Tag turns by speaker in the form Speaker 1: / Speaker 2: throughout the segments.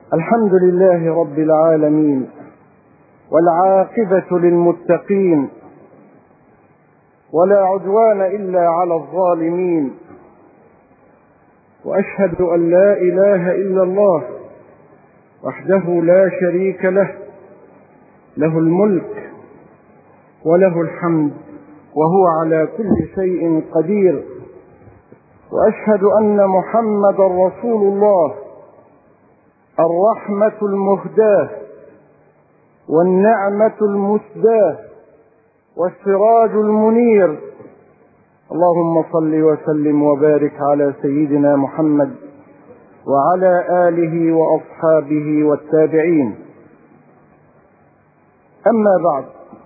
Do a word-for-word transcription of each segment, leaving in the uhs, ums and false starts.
Speaker 1: الحمد لله رب العالمين، والعاقبة للمتقين، ولا عدوان إلا على الظالمين. وأشهد أن لا إله إلا الله وحده لا شريك له، له الملك وله الحمد وهو على كل شيء قدير. وأشهد أن محمدا رسول الله، الرحمة المهداة والنعمة المسداة والسراج المنير. اللهم صل وسلم وبارك على سيدنا محمد وعلى آله وأصحابه والتابعين. أما بعد،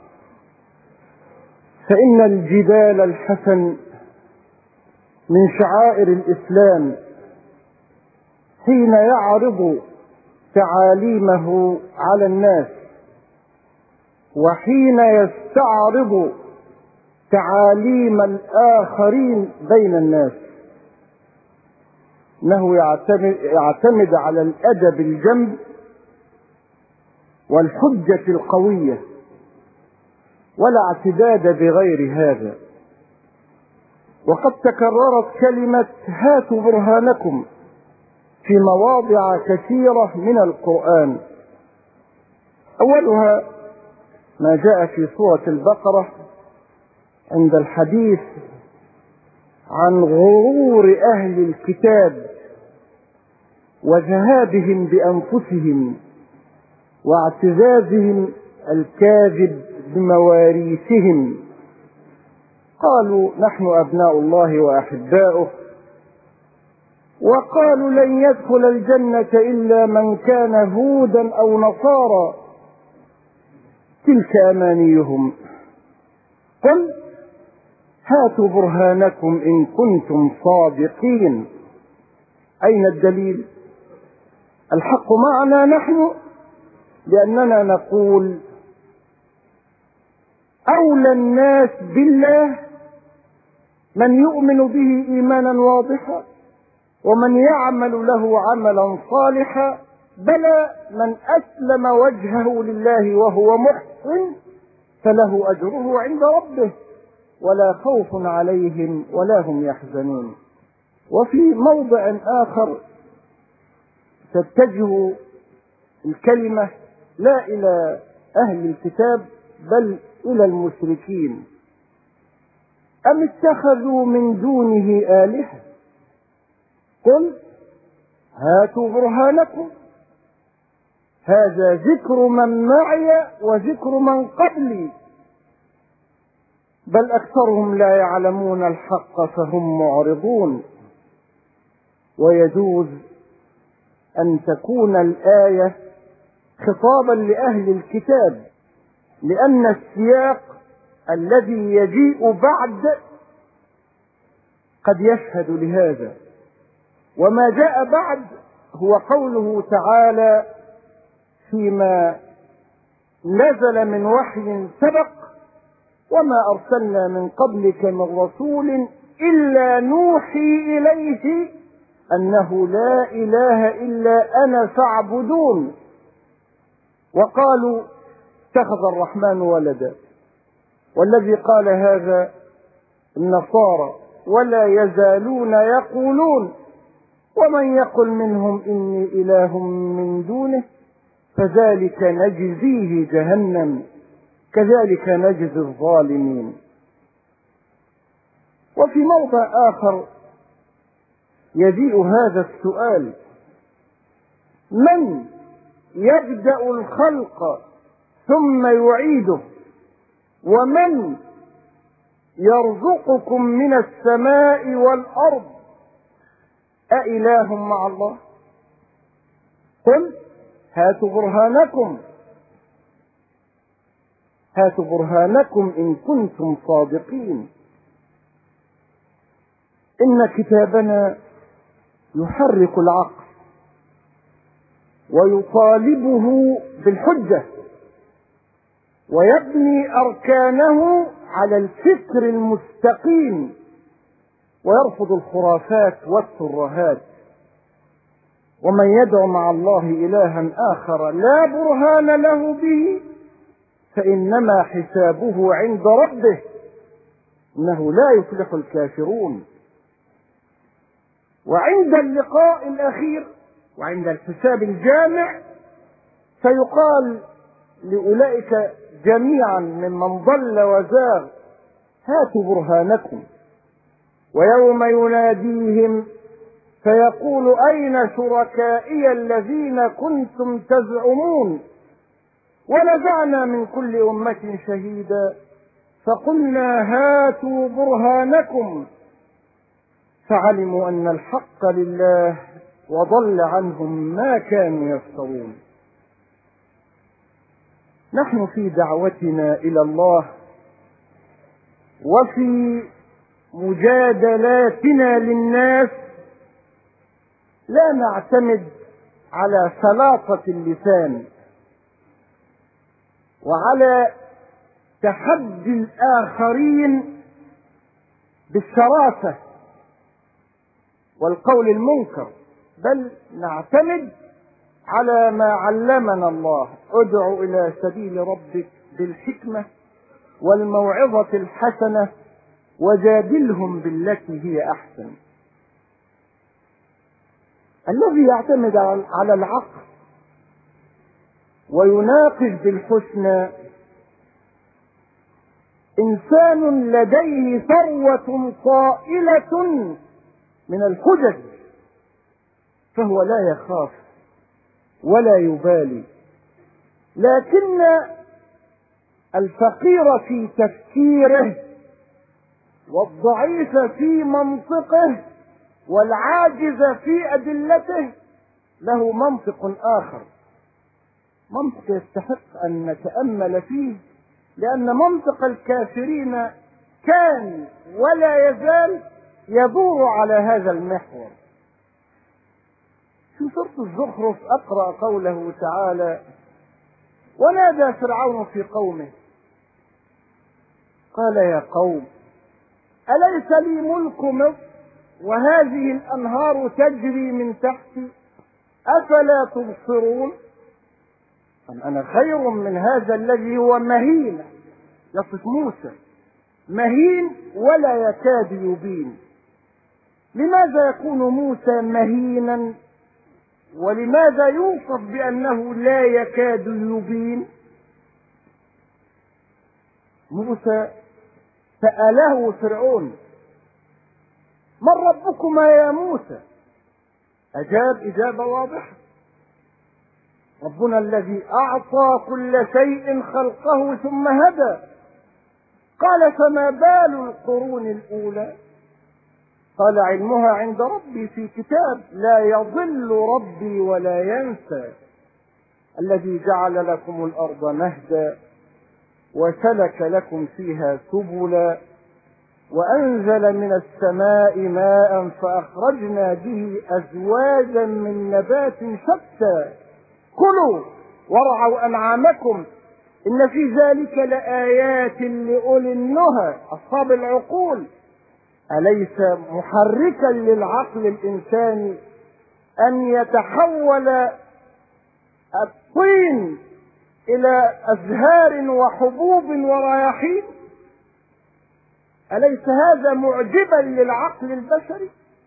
Speaker 1: فإن الجدال الحسن من شعائر الإسلام حين يعرض تعاليمه على الناس، وحين يستعرض تعاليم الآخرين بين الناس، إنه يعتمد, يعتمد على الأدب الجم والحجة القوية، ولا اعتداد بغير هذا. وقد تكررت كلمة هاتوا برهانكم في مواضع كثيرة من القرآن. أولها ما جاء في سورة البقرة عند الحديث عن غرور أهل الكتاب وذهابهم بأنفسهم واعتزازهم الكاذب بمواريثهم. قالوا نحن أبناء الله وأحباؤه، وقالوا لن يدخل الجنة إلا من كان هودا أو نصارى، تلك أمانيهم. قل هاتوا برهانكم إن كنتم صادقين. أين الدليل؟ الحق معنا نحن، لأننا نقول أولى الناس بالله من يؤمن به إيمانا واضحا، ومن يعمل له عملا صالحا، بلى من أسلم وجهه لله وهو محسن فله أجره عند ربه ولا خوف عليهم ولا هم يحزنون. وفي موضع آخر تتجه الكلمة لا إلى أهل الكتاب بل إلى المشركين. أم اتخذوا من دونه آلهة؟ قل هاتوا برهانكم، هذا ذكر من معي وذكر من قبلي، بل أكثرهم لا يعلمون الحق فهم معرضون. ويجوز أن تكون الآية خطابا لأهل الكتاب، لأن السياق الذي يجيء بعد قد يشهد لهذا. وما جاء بعد هو قوله تعالى فيما نزل من وحي سبق: وما أرسلنا من قبلك من رسول إلا نوحي إليه أنه لا إله إلا أنا فاعبدون. وقالوا اتخذ الرحمن ولدا، والذي قال هذا النصارى، ولا يزالون يقولون ومن يقل منهم إني إله من دونه فذلك نجزيه جهنم كذلك نجزي الظالمين. وفي موضع آخر يجيء هذا السؤال: من يبدأ الخلق ثم يعيده؟ ومن يرزقكم من السماء والأرض؟ أإله مع الله؟ قل هاتوا برهانكم، هاتوا برهانكم إن كنتم صادقين. إن كتابنا يحرك العقل ويطالبه بالحجة، ويبني أركانه على الفكر المستقيم، ويرفض الخرافات والترهات. ومن يدع مع الله إلها آخر لا برهان له به فإنما حسابه عند ربه إنه لا يفلح الكافرون. وعند اللقاء الأخير وعند الحساب الجامع سيقال لأولئك جميعا ممن ضل وزاغ هاتوا برهانكم. ويوم يناديهم فيقول أين شركائي الذين كنتم تزعمون ونزعنا من كل أمة شهيدا فقلنا هاتوا برهانكم فعلموا أن الحق لله وضل عنهم ما كانوا يفترون. نحن في دعوتنا إلى الله وفي مجادلاتنا للناس لا نعتمد على سلاطة اللسان وعلى تحدي الآخرين بالشراسة والقول المنكر، بل نعتمد على ما علمنا الله: ادع إلى سبيل ربك بالحكمة والموعظة الحسنة وجادلهم بالتي هي أحسن. الذي يعتمد على العقل ويناقش بالحسنى إنسان لديه ثروة طائلة من الحجج، فهو لا يخاف ولا يبالي. لكن الفقير في تفكيره والضعيف في منطقه والعاجز في أدلته له منطق آخر، منطق يستحق أن نتأمل فيه، لأن منطق الكافرين كان ولا يزال يدور على هذا المحور. في سورة الزخرف أقرأ قوله تعالى: ونادى فرعون في قومه قال يا قوم أليس لي ملك مصر وهذه الأنهار تجري من تحتي أفلا تبصرون أم أنا خير من هذا الذي هو مهين. يصف موسى مهين ولا يكاد يبين. لماذا يكون موسى مهينا ولماذا يوصف بأنه لا يكاد يبين؟ موسى سأله فرعون: من ربكما يا موسى؟ أجاب إجابة واضحة: ربنا الذي أعطى كل شيء خلقه ثم هدى. قال: فما بال القرون الأولى؟ قال: علمها عند ربي في كتاب لا يضل ربي ولا ينسى. الذي جعل لكم الأرض مهدا وسلك لكم فيها سبلا وأنزل من السماء ماء فأخرجنا به أزواجا من نبات شتى كلوا وارعوا أنعامكم إن في ذلك لآيات لأولي النهى أصحاب العقول. أليس محركا للعقل الإنساني أن يتحول الطين إلى أزهار وحبوب ورياحين؟ أليس هذا معجبا للعقل البشري؟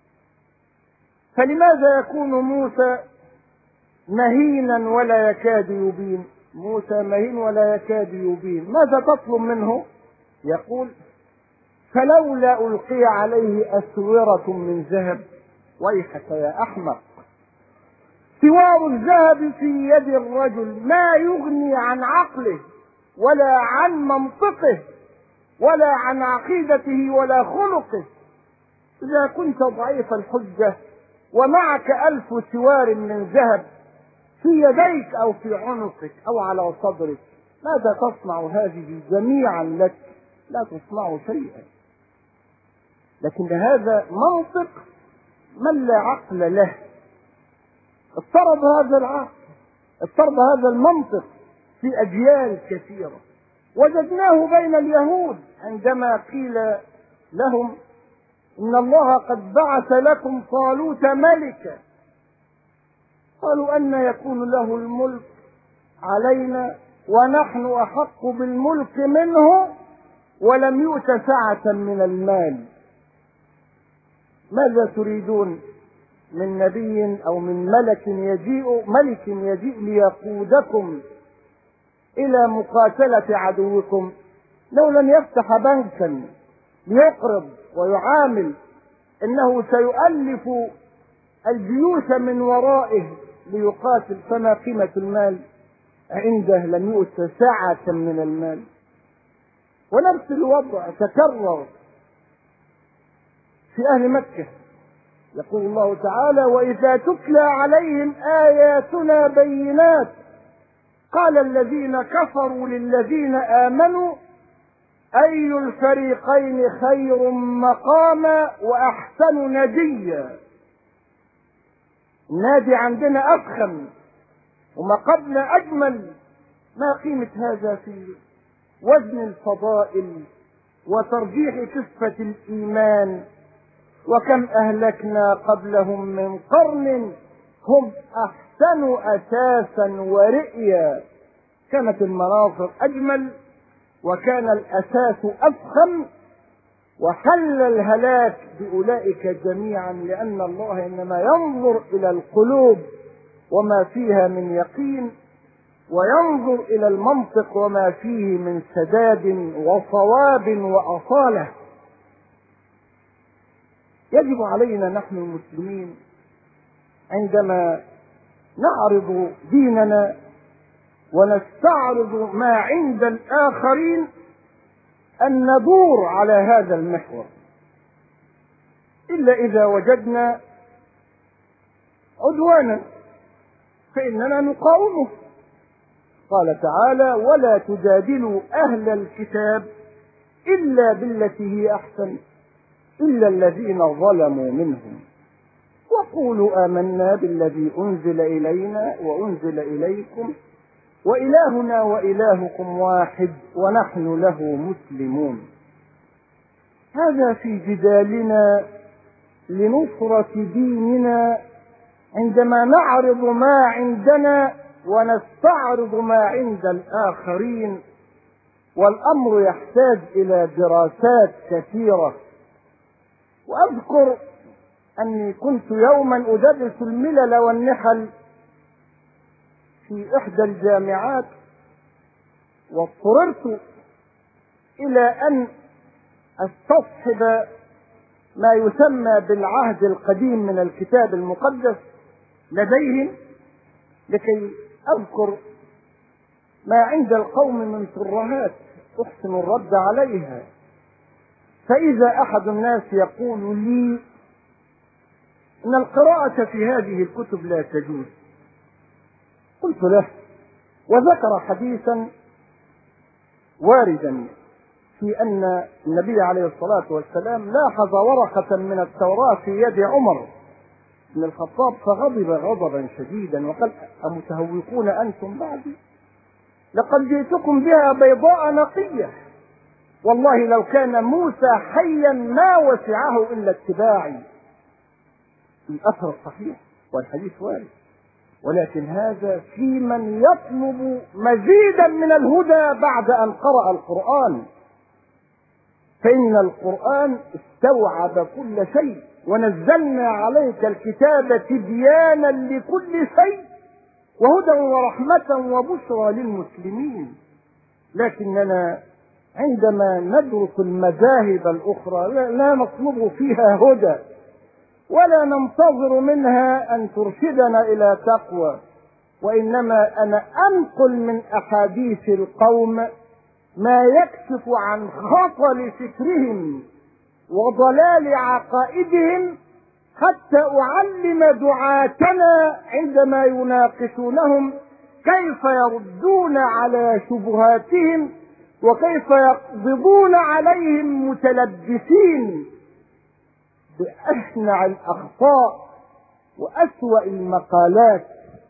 Speaker 1: فلماذا يكون موسى مهينا ولا يكاد يبين؟ موسى مهين ولا يكاد يبين. ماذا تطلب منه؟ يقول: فلولا ألقي عليه أسورة من ذهب. ويحك يا أحمق، سوار الذهب في يد الرجل ما يغني عن عقله ولا عن منطقه ولا عن عقيدته ولا خلقه. إذا كنت ضعيف الحجة ومعك ألف سوار من ذهب في يديك أو في عنقك أو على صدرك، ماذا تصنع هذه جميعا لك؟ لا تصنع شيئا. لكن هذا منطق من لا عقل له. اضطرب هذا العقل، اضطرب هذا المنطق في أجيال كثيرة. وجدناه بين اليهود عندما قيل لهم: إن الله قد بعث لكم طالوت ملكا. قالوا أن يكون له الملك علينا ونحن أحق بالملك منه ولم يؤت سعة من المال. ماذا تريدون من نبي أو من ملك يجيء ملك يجيء ليقودكم إلى مقاتلة عدوكم لو لم يفتح بنكا ليقرض ويعامل إنه سيؤلف الجيوش من ورائه ليقاتل، فما قيمة المال عنده لم يؤت سعة من المال. ونفس الوضع تكرر في أهل مكة. يقول الله تعالى: وإذا تتلى عليهم آياتنا بينات قال الذين كفروا للذين آمنوا أي الفريقين خير مقاما وأحسن نديا. النادي عندنا أفخم ومقامنا أجمل. ما قيمة هذا في وزن الفضائل وترجيح كفة الإيمان؟ وكم أهلكنا قبلهم من قرن هم أحسن أساسا ورئيا. كانت المناظر أجمل وكان الأساس أفخم، وحل الهلاك بأولئك جميعا، لأن الله إنما ينظر إلى القلوب وما فيها من يقين، وينظر إلى المنطق وما فيه من سداد وصواب وأصالة. يجب علينا نحن المسلمين عندما نعرض ديننا ونستعرض ما عند الآخرين أن ندور على هذا المحور، إلا إذا وجدنا عدوانا فإننا نقاومه. قال تعالى: ولا تجادلوا أهل الكتاب إلا بالتي هي أحسن إلا الذين ظلموا منهم وقولوا آمنا بالذي أنزل إلينا وأنزل إليكم وإلهنا وإلهكم واحد ونحن له مسلمون. هذا في جدالنا لنصرة ديننا عندما نعرض ما عندنا ونستعرض ما عند الآخرين، والأمر يحتاج إلى دراسات كثيرة. وأذكر أني كنت يوما أدرس الملل والنحل في إحدى الجامعات، واضطررت إلى أن استصحب ما يسمى بالعهد القديم من الكتاب المقدس لديهم لكي أذكر ما عند القوم من ترهات أحسن الرد عليها. فإذا أحد الناس يقول لي إن القراءة في هذه الكتب لا تجوز، قلت له، وذكر حديثا واردا في أن النبي عليه الصلاة والسلام لاحظ ورقة من التوراة في يد عمر بن الخطاب فغضب غضبا شديدا وقال: أمتهوقون أنتم بعدي؟ لقد جئتكم بها بيضاء نقية، والله لو كان موسى حيا ما وسعه إلا اتباعي. الأثر الصحيح والحديث وارد، ولكن هذا في من يطلب مزيدا من الهدى بعد أن قرأ القرآن، فإن القرآن استوعب كل شيء، ونزلنا عليك الكتاب تبيانا لكل شيء وهدى ورحمة وبشرى للمسلمين. لكننا عندما ندرس المذاهب الأخرى لا نطلب فيها هدى ولا ننتظر منها أن ترشدنا إلى تقوى، وإنما أنا أنقل من أحاديث القوم ما يكشف عن خطل فكرهم وضلال عقائدهم حتى أعلم دعاتنا عندما يناقشونهم كيف يردون على شبهاتهم وكيف يقبضون عليهم متلبسين بأشنع الأخطاء وأسوأ المقالات.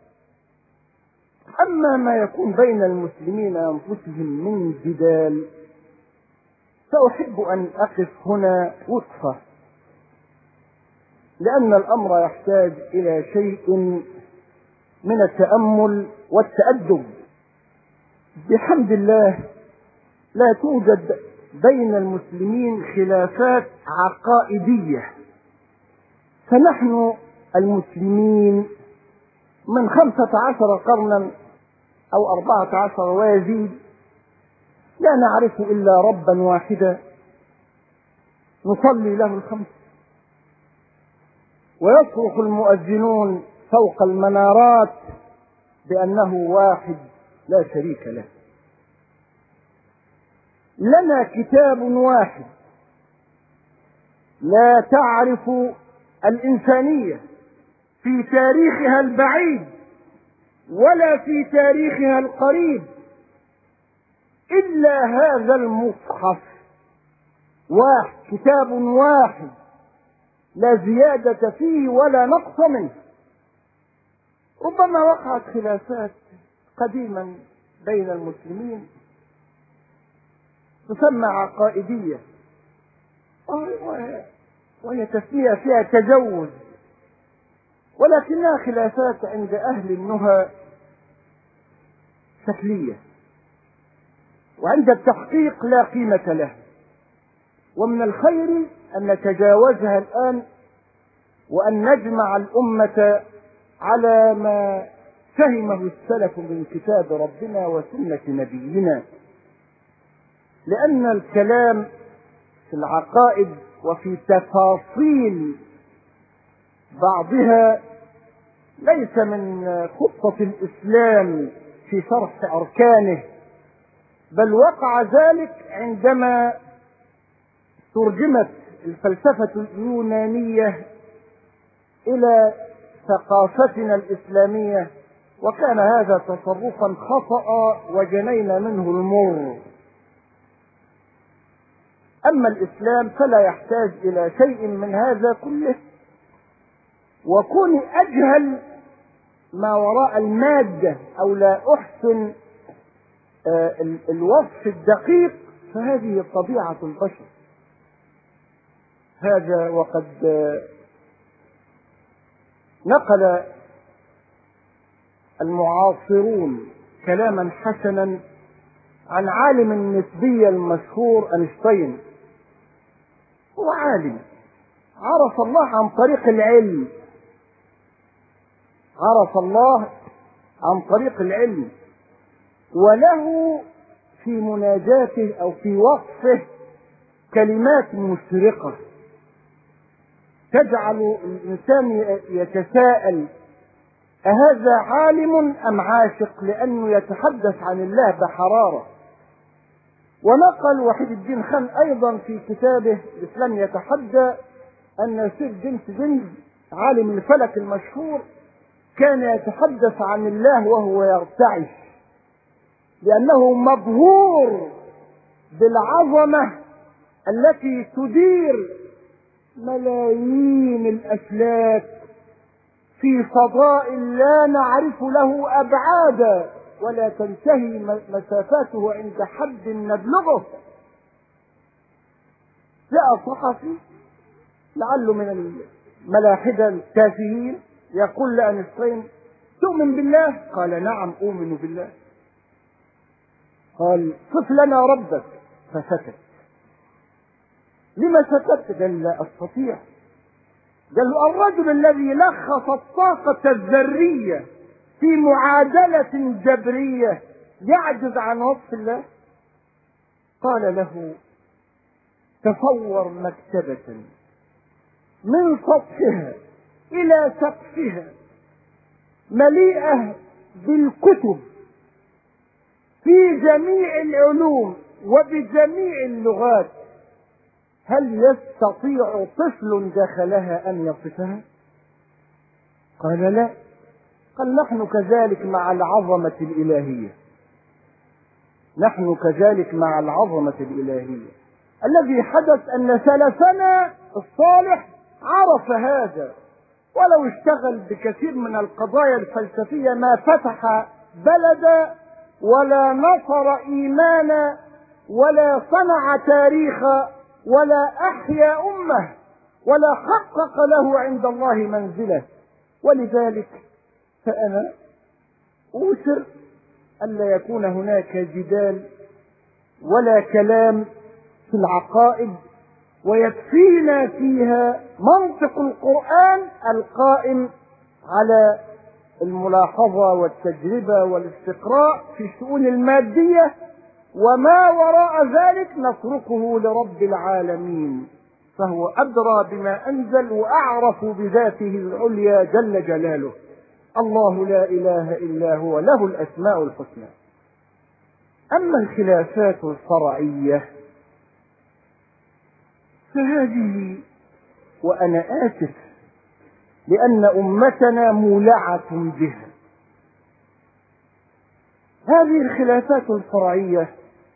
Speaker 1: أما ما يكون بين المسلمين أنفسهم من جدال سأحب أن أقف هنا وقفة، لأن الأمر يحتاج إلى شيء من التأمل والتأدب. بحمد الله لا توجد بين المسلمين خلافات عقائدية، فنحن المسلمين من خمسة عشر قرنا أو أربعة عشر ويزيد لا نعرف إلا ربا واحدا نصلي له الخمس، ويصرخ المؤذنون فوق المنارات بأنه واحد لا شريك له. لنا كتاب واحد لا تعرف الإنسانية في تاريخها البعيد ولا في تاريخها القريب إلا هذا المصحف واحد، كتاب واحد لا زيادة فيه ولا نقص منه. ربما وقعت خلافات قديما بين المسلمين تسمى عقائدية، وهي تسمية فيها تجوز، ولكنها خلافات عند أهل النهى شكلية، وعند التحقيق لا قيمة له. ومن الخير أن نتجاوزها الآن وأن نجمع الأمة على ما فهمه السلف من كتاب ربنا وسنة نبينا، لأن الكلام في العقائد وفي تفاصيل بعضها ليس من خطة الإسلام في شرح أركانه، بل وقع ذلك عندما ترجمت الفلسفة اليونانية إلى ثقافتنا الإسلامية، وكان هذا تصرفا خطأ وجنينا منه المر. أما الإسلام فلا يحتاج إلى شيء من هذا كله، وكوني أجهل ما وراء المادة أو لا أحسن الوصف الدقيق فهذه طبيعة البشر. هذا وقد نقل المعاصرون كلاما حسنا عن عالم النسبية المشهور أينشتاين. هو عالم عرف الله عن طريق العلم، عرف الله عن طريق العلم، وله في مناجاته أو في وصفه كلمات مشرقة تجعل الإنسان يتساءل أهذا عالم أم عاشق، لأنه يتحدث عن الله بحرارة. ونقل وحيد الدين خان أيضا في كتابه الإسلام يتحدى أن سير جنس جنس عالم الفلك المشهور كان يتحدث عن الله وهو يرتعش، لأنه مبهور بالعظمة التي تدير ملايين الأفلاك في فضاء لا نعرف له أبعادا ولا تنتهي مسافاته عند حد نبلغه. جاء صحفي لعله من الملاحدة التافهين يقول لأينشتاين تؤمن بالله؟ قال نعم أؤمن بالله. قال صف لنا ربك، فسكت. لما سكت؟ قال لا أستطيع. قال له الرجل الذي لخص الطاقة الذرية في معادلة جبرية يعجز عن وصف الله؟ قال له تصور مكتبة من سطحها إلى سقفها مليئة بالكتب في جميع العلوم وبجميع اللغات، هل يستطيع طفل دخلها أن يصفها؟ قال لا. قال نحن كذلك مع العظمة الإلهية، نحن كذلك مع العظمة الإلهية. الذي حدث أن سلفنا الصالح عرف هذا، ولو اشتغل بكثير من القضايا الفلسفية ما فتح بلدا ولا نصر إيمانا ولا صنع تاريخا ولا أحيا أمة ولا حقق له عند الله منزله. ولذلك فأنا أوسر ألا يكون هناك جدال ولا كلام في العقائد، ويكفينا فيها منطق القرآن القائم على الملاحظة والتجربة والاستقراء في الشؤون المادية، وما وراء ذلك نتركه لرب العالمين، فهو أدرى بما أنزل وأعرف بذاته العليا جل جلاله. الله لا إله إلا هو، له الأسماء الحسنى. أما الخلافات الفرعية فهذه، وأنا آسف لأن أمتنا مولعة بها، هذه الخلافات الفرعية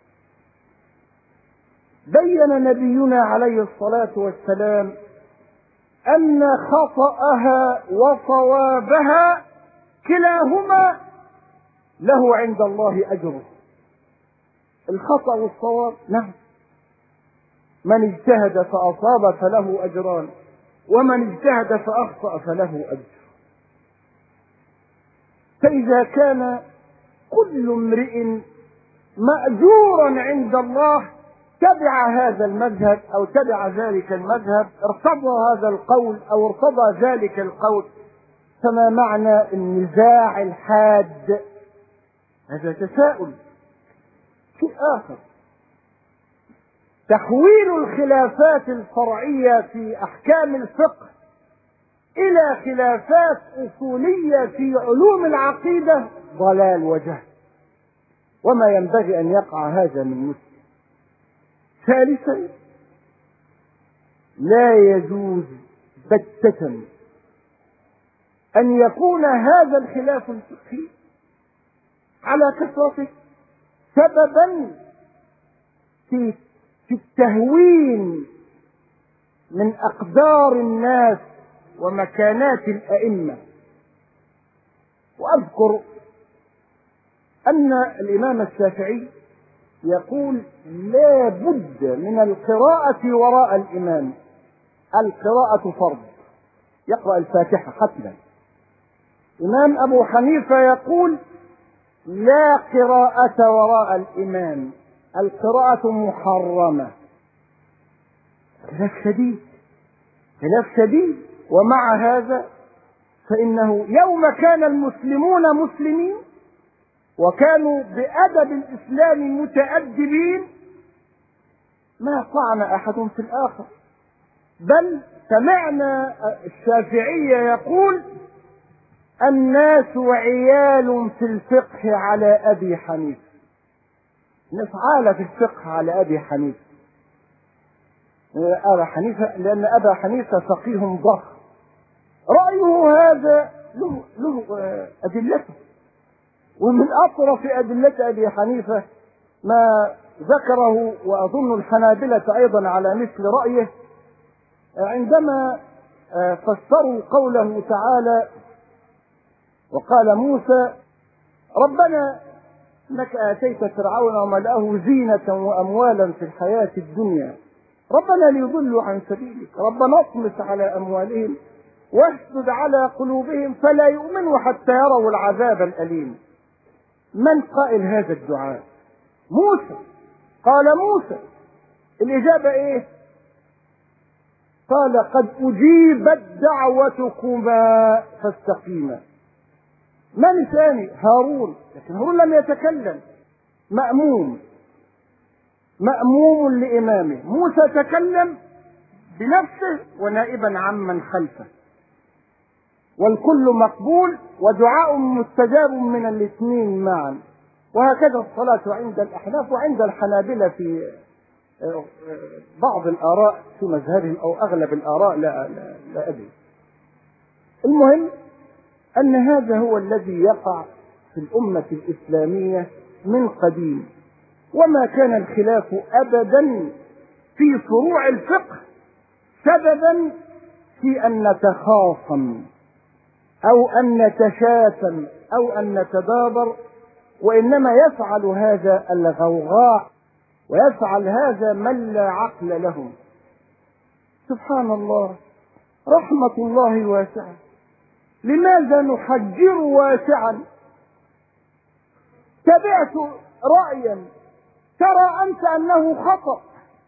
Speaker 1: بين نبينا عليه الصلاة والسلام أن خطأها وصوابها كلاهما له عند الله أجره. الخطأ والصواب نعم، من اجتهد فأصاب فله أجران، ومن اجتهد فأخطأ فله أجر. فإذا كان كل امرئ مأجورا عند الله تبع هذا المذهب أو تبع ذلك المذهب، ارتضى هذا القول أو ارتضى ذلك القول، فما معنى النزاع الحاد؟ هذا تساؤل. شيء آخر، تحويل الخلافات الفرعية في أحكام الفقه إلى خلافات أصولية في علوم العقيدة ضلال وجهل، وما ينبغي أن يقع هذا من مسلم. ثالثا، لا يجوز بتة أن يكون هذا الخلاف الفقهي على كثرته سببا في في التهوين من أقدار الناس ومكانات الأئمة. وأذكر أن الإمام الشافعي يقول لا بد من القراءة وراء الإمام، القراءة فرض، يقرأ الفاتحة حتما. إمام أبو حنيفة يقول لا قراءة وراء الإمام، القراءة محرمة. خلاف شديد، خلاف شديد. ومع هذا فإنه يوم كان المسلمون مسلمين وكانوا بأدب الإسلام متأدبين ما طعن أحد في الآخر، بل سمعنا الشافعي يقول الناس عيال في الفقه على أبي حنيفة، الناس عالة في الفقه على أبي حنيفة. أبا حنيفة لأن أبا حنيفة فقيه ضخم، رأيه هذا له, له أدلته، ومن أطرف أدلة أبي حنيفة ما ذكره وأظن الحنابلة أيضا على مثل رأيه عندما فسروا قوله تعالى وقال موسى ربنا انك اتيت فرعون وملأه زينة واموالا في الحياة الدنيا ربنا ليضلوا عن سبيلك ربنا اطمس على اموالهم واسدد على قلوبهم فلا يؤمنوا حتى يروا العذاب الأليم. من قائل هذا الدعاء؟ موسى. قال موسى الإجابة ايه؟ قال قد أجيبت دعوتكما فاستقيما. من ثاني؟ هارون، لكن هارون لم يتكلم، مأموم مأموم لإمامه. موسى تكلم بنفسه ونائبا عمن خلفه، والكل مقبول ودعاء مستجاب من الاثنين معا. وهكذا الصلاة عند الأحناف وعند الحنابلة في بعض الآراء في مذهبهم أو أغلب الآراء لا, لا, لا أدري. المهم أن هذا هو الذي يقع في الأمة الإسلامية من قديم، وما كان الخلاف أبدا في فروع الفقه سببا في أن نتخاصم أو أن نتشاتم أو أن نتدابر، وإنما يفعل هذا الغوغاء ويفعل هذا من لا عقل لهم. سبحان الله، رحمة الله واسعة، لماذا نحجر واسعا تبعت رأيا ترى أنت أنه خطأ،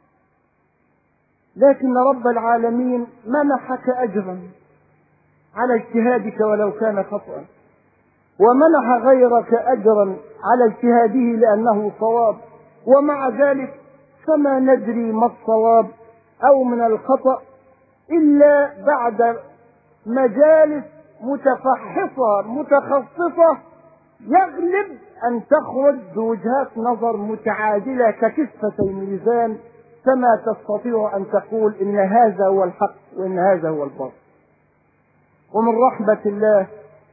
Speaker 1: لكن رب العالمين منحك أجرا على اجتهادك ولو كان خطأ، ومنح غيرك أجرا على اجتهاده لأنه صواب، ومع ذلك فما ندري ما الصواب أو من الخطأ إلا بعد مجالس متفحصة متخصصة يغلب أن تخرج بوجهات نظر متعادلة ككفتي الميزان، كما تستطيع أن تقول إن هذا هو الحق وإن هذا هو الباطل. ومن رحمة الله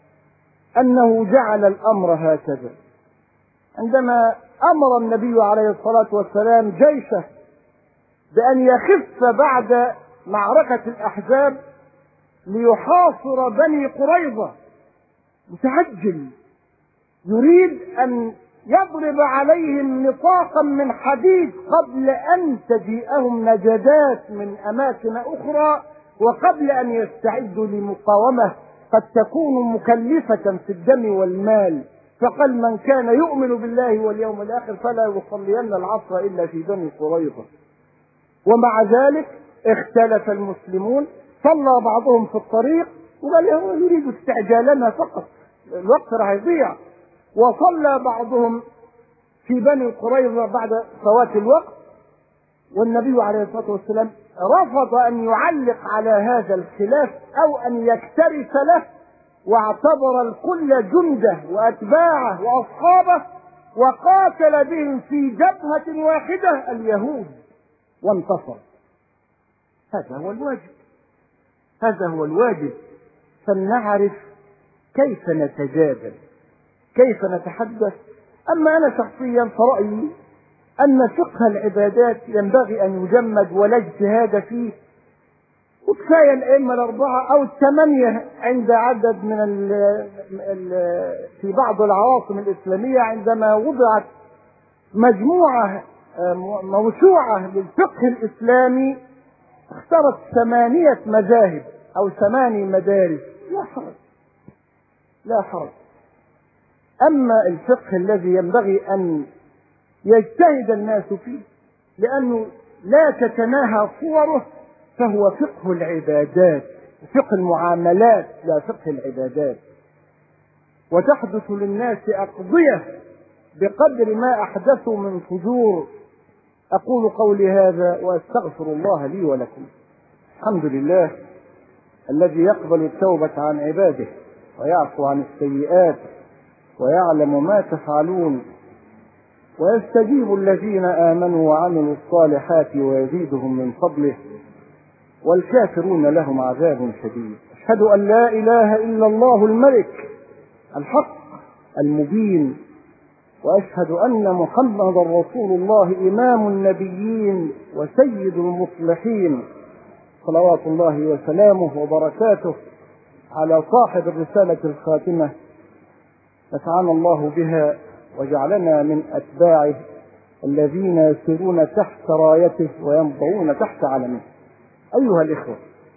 Speaker 1: أنه جعل الأمر هكذا. عندما أمر النبي عليه الصلاة والسلام جيشه بأن يخف بعد معركة الأحزاب ليحاصر بني قريظة، متعجل يريد أن يضرب عليهم نطاقا من حديد قبل أن تجيئهم نجدات من أماكن أخرى، وقبل أن يستعدوا لمقاومة قد تكون مكلفة في الدم والمال. فقال من كان يؤمن بالله واليوم الآخر فلا يصلين العصر إلا في بني قريظة. ومع ذلك اختلف المسلمون، صلى بعضهم في الطريق وقال هو يريد استعجالنا فقط، الوقت راح يضيع، وصلى بعضهم في بني قريظة بعد فوات الوقت. والنبي عليه الصلاة والسلام رفض أن يعلق على هذا الخلاف أو أن يكترث له، واعتبر الكل جنده وأتباعه وأصحابه وقاتل بهم في جبهة واحدة اليهود وانتصر. هذا هو الواجب، هذا هو الواجب. فلنعرف كيف نتجادل، كيف نتحدث. أما أنا شخصيا فرأيي أن فقه العبادات ينبغي أن يجمد ولا اجتهاد فيه، وكفاية الأئمة الأربعة أو الثمانية عند عدد من ال ال في بعض العواصم الإسلامية عندما وضعت مجموعة موسوعة للفقه الإسلامي اختارت ثمانية مذاهب أو ثماني مدارس، لا حرج لا حرج. أما الفقه الذي ينبغي أن يجتهد الناس فيه لأنه لا تتناهى صوره فهو فقه العبادات، فقه المعاملات لا فقه العبادات. وتحدث للناس أقضية بقدر ما أحدثوا من فجور. أقول قولي هذا وأستغفر الله لي ولكم. الحمد لله الذي يقبل التوبة عن عباده ويعفو عن السيئات ويعلم ما تفعلون، ويستجيب الذين آمنوا وعملوا الصالحات ويزيدهم من فضله، والكافرون لهم عذاب شديد. أشهد أن لا إله إلا الله الملك الحق المبين، وأشهد أن محمدا رسول الله إمام النبيين وسيد المصلحين، صلوات الله وسلامه وبركاته على صاحب الرسالة الخاتمة، نفعنا الله بها وجعلنا من أتباعه الذين يسيرون تحت رايته وينضعون تحت علمه. أيها الإخوة،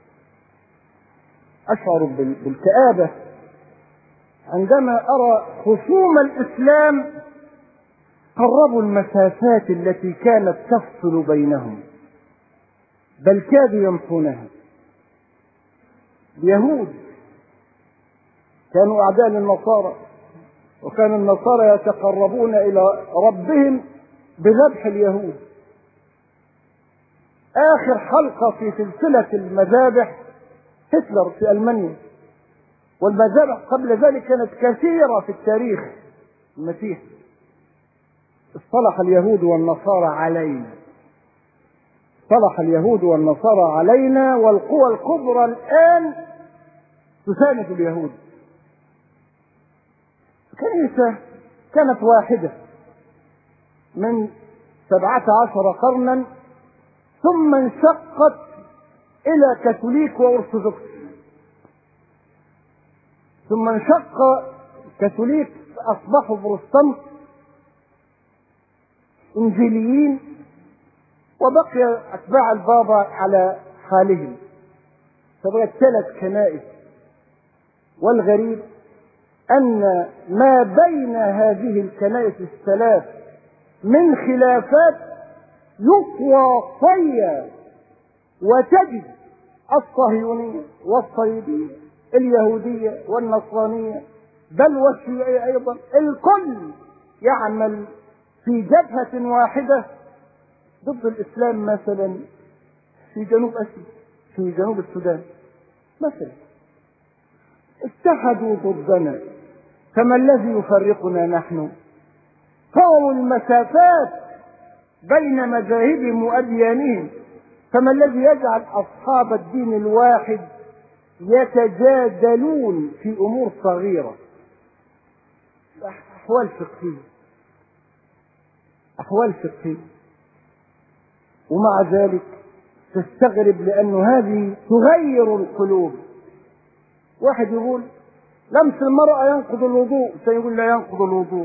Speaker 1: أشعر بالكآبة عندما أرى خصوم الإسلام قربوا المسافات التي كانت تفصل بينهم، بل كادوا يمحونها. اليهود كانوا أعداء للنصارى، وكان النصارى يتقربون إلى ربهم بذبح اليهود. آخر حلقة في سلسلة المذابح هتلر في ألمانيا، والمذابح قبل ذلك كانت كثيرة في التاريخ المسيحي. اصطلح اليهود والنصارى علينا، اصطلح اليهود والنصارى علينا، والقوى الكبرى الآن تساند اليهود. كنيسة كانت واحدة من سبعة عشر قرنا، ثم انشقت إلى كاثوليك وأرثوذكس، ثم انشق كاثوليك أصبحوا بروتستانت إنجيليين، وبقي أتباع البابا على حالهم، فبقت ثلاث كنائس. والغريب أن ما بين هذه الكنائس الثلاث من خلافات يطوى طيا، وتجد الصهيونية والصليبية، اليهودية والنصرانية، بل والشيوعية أيضا، الكل يعمل في جبهة واحدة ضد الإسلام. مثلا في جنوب آسيا، في جنوب السودان مثلا، اتحدوا ضدنا، فما الذي يفرقنا نحن؟ طول المسافات بين مذاهبهم وأديانهم، فما الذي يجعل أصحاب الدين الواحد يتجادلون في أمور صغيرة؟ أحوال فقهية، أحوال فقهية، ومع ذلك تستغرب، لأن هذه تغير القلوب. واحد يقول لمس المرأة ينقض الوضوء، فيقول لا ينقض الوضوء.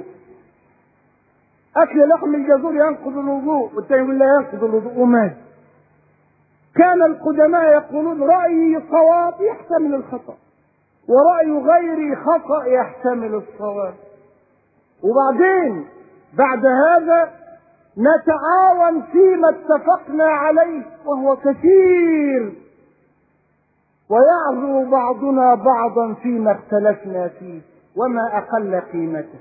Speaker 1: أكل لحم الجزور ينقض الوضوء، والثاني يقول لا ينقض الوضوء. وماذا؟ كان القدماء يقولون رأيي صواب يحتمل الخطأ، ورأي غيري خطأ يحتمل الصواب. وبعدين بعد هذا نتعاون فيما اتفقنا عليه، وهو كثير، ويعذر بعضنا بعضا فيما اختلفنا فيه، وما أقل قيمته،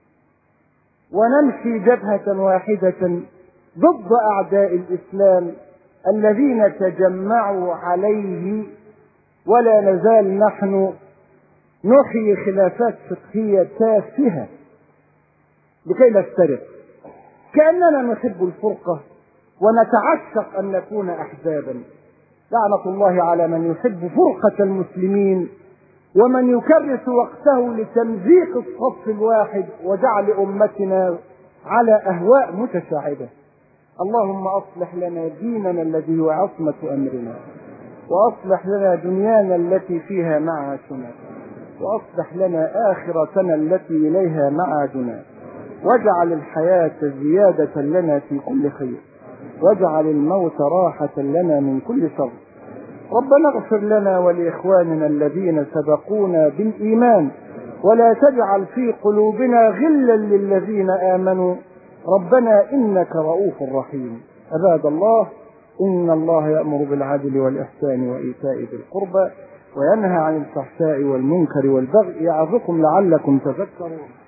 Speaker 1: ونمشي جبهة واحدة ضد أعداء الإسلام الذين تجمعوا عليه، ولا نزال نحن نحيي خلافات فقهية تافهة لكي نفترق، كأننا نحب الفرقة ونتعشق أن نكون أحزابا. لعنة الله على من يحب فرقة المسلمين، ومن يكرس وقته لتمزيق الصف الواحد وجعل أمتنا على أهواء متشعبة. اللهم أصلح لنا ديننا الذي هو عصمة أمرنا، وأصلح لنا دنيانا التي فيها معاشنا، وأصلح لنا آخرتنا التي إليها معادنا، واجعل الحياة زيادة لنا في كل خير، واجعل الموت راحة لنا من كل شر. ربنا اغفر لنا ولإخواننا الذين سبقونا بالإيمان، ولا تجعل في قلوبنا غلا للذين آمنوا، ربنا إنك رؤوف رحيم. عباد الله، إن الله يأمر بالعدل والإحسان وإيتاء ذي القربى، وينهى عن الفحشاء والمنكر والبغي، يعظكم لعلكم تذكرون.